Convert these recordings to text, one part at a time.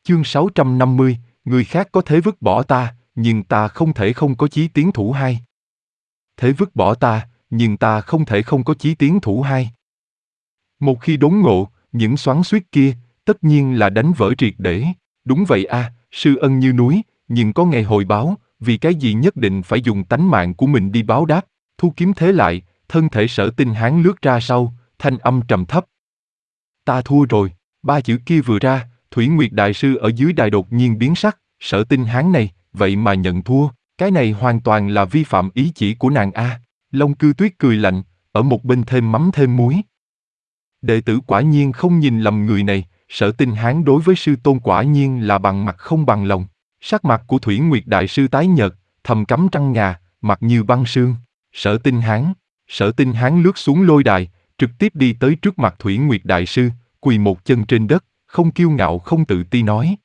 Chương 650, người khác có thể vứt bỏ ta, nhưng ta không thể không có chí tiến thủ hai. Thế vứt bỏ ta, nhưng ta không thể không có chí tiến thủ hai. Một khi đốn ngộ, những xoắn xuýt kia, tất nhiên là đánh vỡ triệt để. Đúng vậy a, sư ân như núi, nhưng có ngày hồi báo, vì cái gì nhất định phải dùng tánh mạng của mình đi báo đáp. Thu kiếm thế lại, thân thể Sở Tinh Hán lướt ra sau, thanh âm trầm thấp. Ta thua rồi, ba chữ kia vừa ra, Thủy Nguyệt Đại Sư ở dưới đài đột nhiên biến sắc, Sở Tinh Hán này, vậy mà nhận thua, cái này hoàn toàn là vi phạm ý chỉ của nàng a. Long Cư Tuyết cười lạnh, ở một bên thêm mắm thêm muối. Đệ tử quả nhiên không nhìn lầm người này, Sở Tinh Hán đối với sư tôn quả nhiên là bằng mặt không bằng lòng. Sắc mặt của Thủy Nguyệt Đại Sư tái nhợt, thầm cắm trăng ngà, mặt như băng sương. Sở Tinh Hán lướt xuống lôi đài, trực tiếp đi tới trước mặt Thủy Nguyệt Đại Sư, quỳ một chân trên đất, không kiêu ngạo không tự ti nói.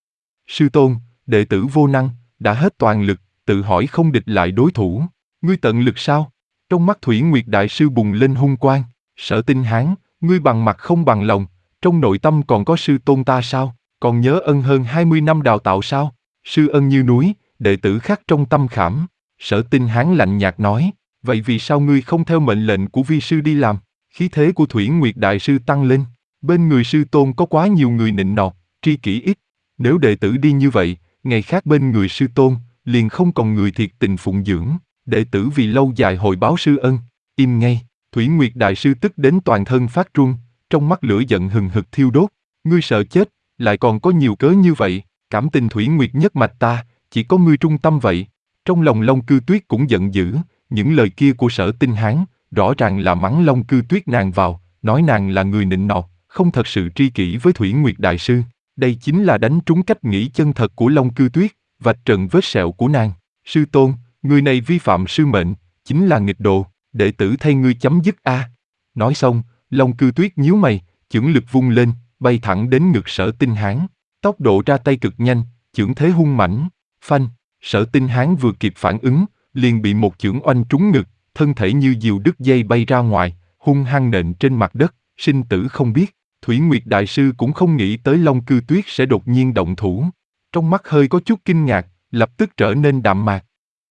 Sư tôn, đệ tử vô năng, đã hết toàn lực, tự hỏi không địch lại đối thủ. Ngươi tận lực sao? Trong mắt Thủy Nguyệt Đại Sư bùng lên hung quang. Sở Tinh Hán, ngươi bằng mặt không bằng lòng, trong nội tâm còn có sư tôn ta sao? Còn nhớ ân hơn 20 năm đào tạo sao? Sư ân như núi, đệ tử khắc trong tâm khảm. Sở Tinh Hán lạnh nhạt nói, vậy vì sao ngươi không theo mệnh lệnh của vi sư đi làm? Khí thế của Thủy Nguyệt Đại Sư tăng lên, bên người sư tôn có quá nhiều người nịnh nọt, tri kỷ ít. Nếu đệ tử đi như vậy, ngày khác bên người sư tôn, liền không còn người thiệt tình phụng dưỡng, đệ tử vì lâu dài hồi báo sư ân. Im ngay, Thủy Nguyệt Đại Sư tức đến toàn thân phát run, trong mắt lửa giận hừng hực thiêu đốt. Ngươi sợ chết, lại còn có nhiều cớ như vậy, cảm tình Thủy Nguyệt nhất mạch ta, chỉ có ngươi trung tâm vậy. Trong lòng Long Cư Tuyết cũng giận dữ, những lời kia của Sở Tinh Hán, rõ ràng là mắng Long Cư Tuyết nàng vào, nói nàng là người nịnh nọt, không thật sự tri kỷ với Thủy Nguyệt Đại Sư. Đây chính là đánh trúng cách nghĩ chân thật của Long Cư Tuyết, vạch trần vết sẹo của nàng. Sư tôn, người này vi phạm sư mệnh, chính là nghịch đồ, đệ tử thay ngươi chấm dứt a. Nói xong, Long Cư Tuyết nhíu mày, chưởng lực vung lên, bay thẳng đến ngực Sở Tinh Hán. Tốc độ ra tay cực nhanh, chưởng thế hung mãnh, phanh. Sở Tinh Hán vừa kịp phản ứng, liền bị một chưởng oanh trúng ngực, thân thể như diều đứt dây bay ra ngoài, hung hăng nện trên mặt đất, sinh tử không biết. Thủy Nguyệt Đại Sư cũng không nghĩ tới Long Cư Tuyết sẽ đột nhiên động thủ. Trong mắt hơi có chút kinh ngạc, lập tức trở nên đạm mạc.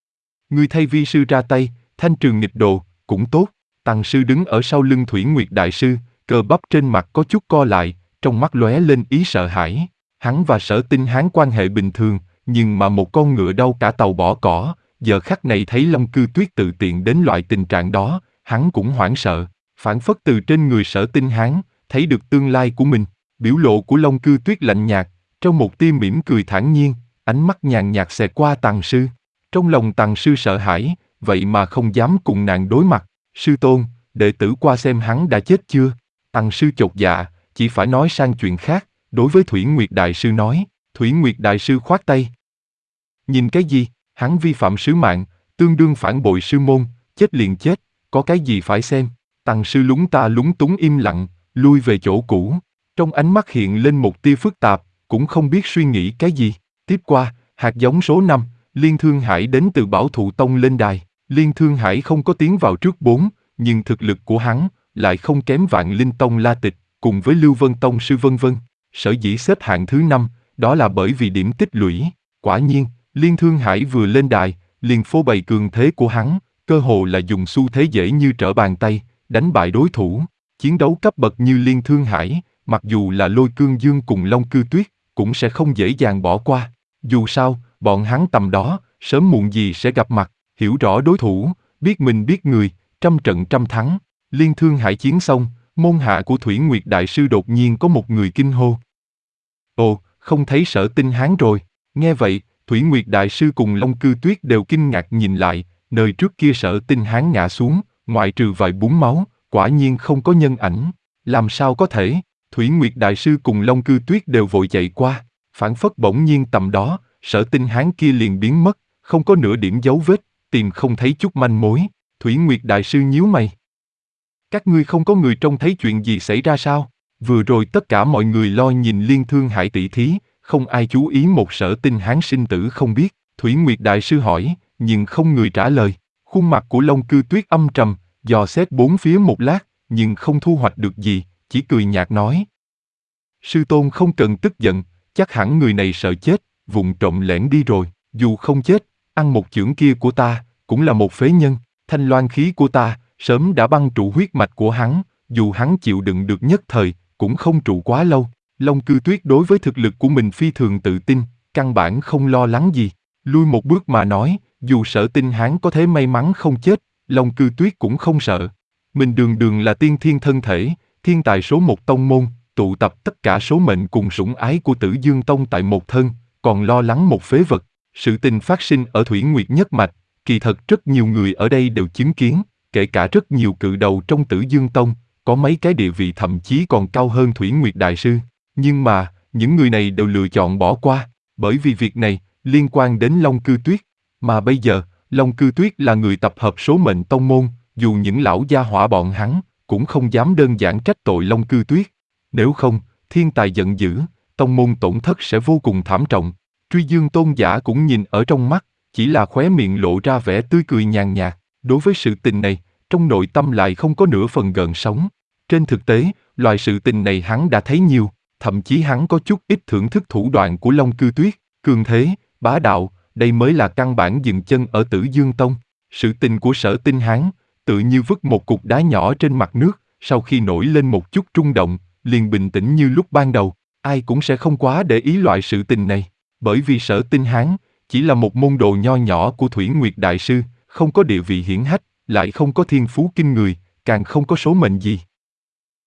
Ngươi thay vi sư ra tay, thanh trường nghịch đồ, cũng tốt. Tằng sư đứng ở sau lưng Thủy Nguyệt Đại Sư, cơ bắp trên mặt có chút co lại, trong mắt lóe lên ý sợ hãi. Hắn và Sở Tinh Hán quan hệ bình thường, nhưng mà một con ngựa đau cả tàu bỏ cỏ, giờ khắc này thấy Long Cư Tuyết tự tiện đến loại tình trạng đó, hắn cũng hoảng sợ, phảng phất từ trên người Sở Tinh Hán, thấy được tương lai của mình. Biểu lộ của Long Cư Tuyết lạnh nhạt, trong một tia mỉm cười thản nhiên, ánh mắt nhàn nhạt xẹt qua Tằng sư. Trong lòng Tằng sư sợ hãi, vậy mà không dám cùng nàng đối mặt. Sư tôn, đệ tử qua xem hắn đã chết chưa? Tằng sư chột dạ, chỉ phải nói sang chuyện khác, đối với Thủy Nguyệt Đại Sư nói. Thủy Nguyệt Đại Sư khoát tay. Nhìn cái gì? Hắn vi phạm sứ mạng, tương đương phản bội sư môn, chết liền chết, có cái gì phải xem? Tằng sư lúng túng im lặng, lui về chỗ cũ. Trong ánh mắt hiện lên một tia phức tạp, cũng không biết suy nghĩ cái gì. Tiếp qua, hạt giống số 5, Liên Thương Hải đến từ Bảo Thụ Tông lên đài. Liên Thương Hải không có tiến vào trước 4, nhưng thực lực của hắn lại không kém Vạn Linh Tông La Tịch, cùng với Lưu Vân Tông sư vân vân. Sở dĩ xếp hạng thứ 5, đó là bởi vì điểm tích lũy. Quả nhiên, Liên Thương Hải vừa lên đài, liền phô bày cường thế của hắn, cơ hồ là dùng xu thế dễ như trở bàn tay, đánh bại đối thủ. Chiến đấu cấp bậc như Liên Thương Hải, mặc dù là Lôi Cương Dương cùng Long Cư Tuyết, cũng sẽ không dễ dàng bỏ qua. Dù sao, bọn hắn tầm đó, sớm muộn gì sẽ gặp mặt, hiểu rõ đối thủ, biết mình biết người, trăm trận trăm thắng. Liên Thương Hải chiến xong, môn hạ của Thủy Nguyệt Đại Sư đột nhiên có một người kinh hô. Ồ, không thấy Sở Tinh Hán rồi. Nghe vậy, Thủy Nguyệt Đại Sư cùng Long Cư Tuyết đều kinh ngạc nhìn lại, nơi trước kia Sở Tinh Hán ngã xuống, ngoại trừ vài búng máu, quả nhiên không có nhân ảnh. Làm sao có thể? Thủy Nguyệt Đại Sư cùng Long Cư Tuyết đều vội chạy qua, phảng phất bỗng nhiên tầm đó, Sở Tinh Hán kia liền biến mất, không có nửa điểm dấu vết, tìm không thấy chút manh mối. Thủy Nguyệt Đại Sư nhíu mày. Các ngươi không có người trông thấy chuyện gì xảy ra sao? Vừa rồi tất cả mọi người lo nhìn Liên Thương Hải tỷ thí, không ai chú ý một Sở Tinh Hán sinh tử không biết. Thủy Nguyệt Đại Sư hỏi, nhưng không người trả lời. Khuôn mặt của Long Cư Tuyết âm trầm, dò xét bốn phía một lát, nhưng không thu hoạch được gì, chỉ cười nhạt nói. Sư tôn không cần tức giận, chắc hẳn người này sợ chết, vụng trộm lẻn đi rồi, dù không chết, ăn một chưởng kia của ta, cũng là một phế nhân, thanh loan khí của ta, sớm đã băng trụ huyết mạch của hắn, dù hắn chịu đựng được nhất thời, cũng không trụ quá lâu. Long Cư Tuyết đối với thực lực của mình phi thường tự tin, căn bản không lo lắng gì. Lui một bước mà nói, dù Sở Tinh Hán có thế may mắn không chết, Long Cư Tuyết cũng không sợ. Mình đường đường là tiên thiên thân thể, thiên tài số một tông môn, tụ tập tất cả số mệnh cùng sủng ái của Tử Dương Tông tại một thân, còn lo lắng một phế vật. Sự tình phát sinh ở Thủy Nguyệt nhất mạch, kỳ thật rất nhiều người ở đây đều chứng kiến, kể cả rất nhiều cự đầu trong Tử Dương Tông, có mấy cái địa vị thậm chí còn cao hơn Thủy Nguyệt Đại Sư. Nhưng mà, những người này đều lựa chọn bỏ qua, bởi vì việc này liên quan đến Long Cư Tuyết. Mà bây giờ, Long Cư Tuyết là người tập hợp số mệnh tông môn, dù những lão gia hỏa bọn hắn, cũng không dám đơn giản trách tội Long Cư Tuyết. Nếu không, thiên tài giận dữ, tông môn tổn thất sẽ vô cùng thảm trọng. Truy Dương Tôn giả cũng nhìn ở trong mắt, chỉ là khóe miệng lộ ra vẻ tươi cười nhàn nhạt. Đối với sự tình này, trong nội tâm lại không có nửa phần gợn sóng. Trên thực tế, loại sự tình này hắn đã thấy nhiều, thậm chí hắn có chút ít thưởng thức thủ đoạn của Long Cư Tuyết, cường thế, bá đạo, đây mới là căn bản dừng chân ở Tử Dương Tông. Sự tình của Sở Tinh Hán, tự như vứt một cục đá nhỏ trên mặt nước, sau khi nổi lên một chút rung động, liền bình tĩnh như lúc ban đầu, ai cũng sẽ không quá để ý loại sự tình này, bởi vì Sở Tinh Hán chỉ là một môn đồ nho nhỏ của Thủy Nguyệt Đại Sư, không có địa vị hiển hách, lại không có thiên phú kinh người, càng không có số mệnh gì.